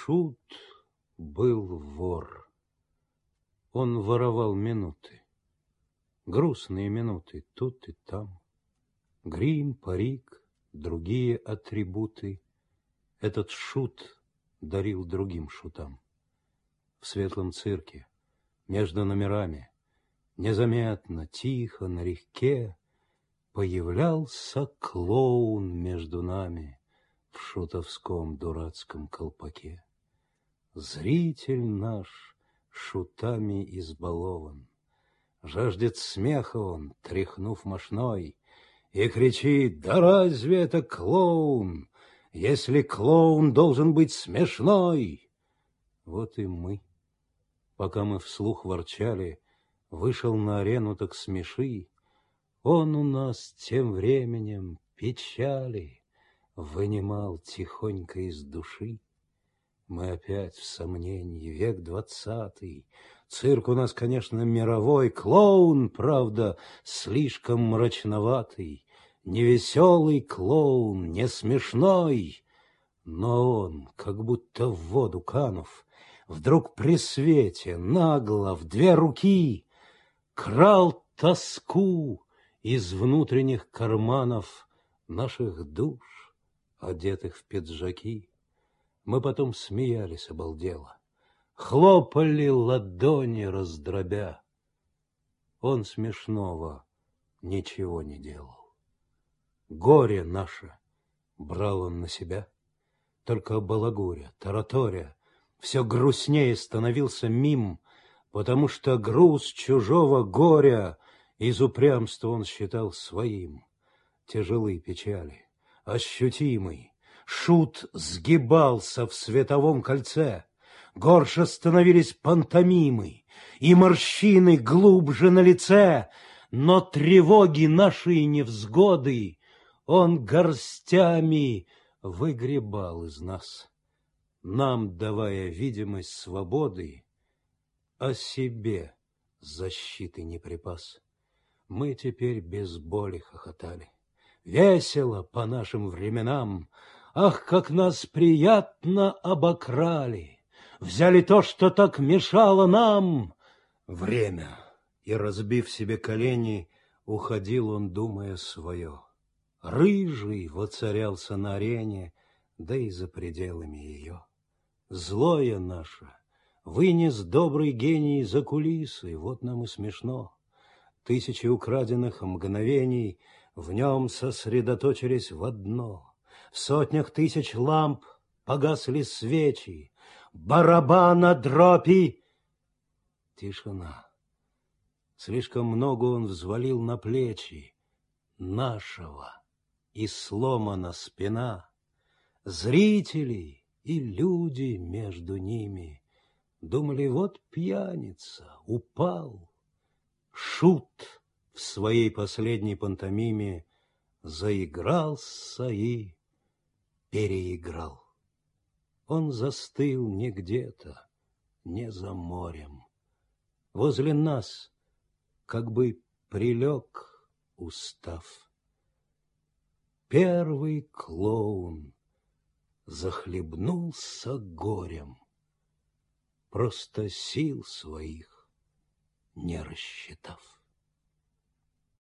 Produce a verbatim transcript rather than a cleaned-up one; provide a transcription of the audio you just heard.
Шут был вор. Он воровал минуты, грустные минуты тут и там. Грим, парик, другие атрибуты этот шут дарил другим шутам. В светлом цирке, между номерами, незаметно, тихо, налегке появлялся клоун между нами в шутовском дурацком колпаке. Зритель наш шутами избалован, жаждет смеха он, тряхнув мошной, и кричит: да разве это клоун, если клоун должен быть смешной? Вот и мы, пока мы вслух ворчали, вышел на арену, так смеши. Он у нас тем временем печали вынимал тихонько из души. Мы опять в сомнении, век двадцатый. Цирк у нас, конечно, мировой, клоун, правда, слишком мрачноватый. Невеселый клоун, не смешной, но он, как будто в воду канув, вдруг при свете нагло в две руки крал тоску из внутренних карманов наших душ, одетых в пиджаки. Мы потом смеялись обалдело, хлопали ладони раздробя. Он смешного ничего не делал. Горе наше брал он на себя, только балагуря, тараторя, все грустнее становился мим, потому что груз чужого горя из упрямства он считал своим. Тяжелые печали, ощутимый, шут сгибался в световом кольце, горше становились пантомимы, и морщины глубже на лице, но тревоги наши и невзгоды он горстями выгребал из нас, нам давая видимость свободы, о себе защиты не припас. Мы теперь без боли хохотали, весело по нашим временам. Ах, как нас приятно обокрали, взяли то, что так мешало нам. Время. И, разбив себе колени, уходил он, думая свое. Рыжий воцарялся на арене, да и за пределами ее. Злое наше вынес добрый гений за кулисы, вот нам и смешно. Тысячи украденных мгновений в нем сосредоточились в одно. В сотнях тысяч ламп погасли свечи, барабана дропи. Тишина. Слишком много он взвалил на плечи нашего, и сломана спина. Зрители и люди между ними думали: вот пьяница, упал. Шут в своей последней пантомиме заигрался и переиграл. Он застыл не где-то, не за морем. Возле нас как бы прилег, устав. Первый клоун захлебнулся горем, просто сил своих не рассчитав.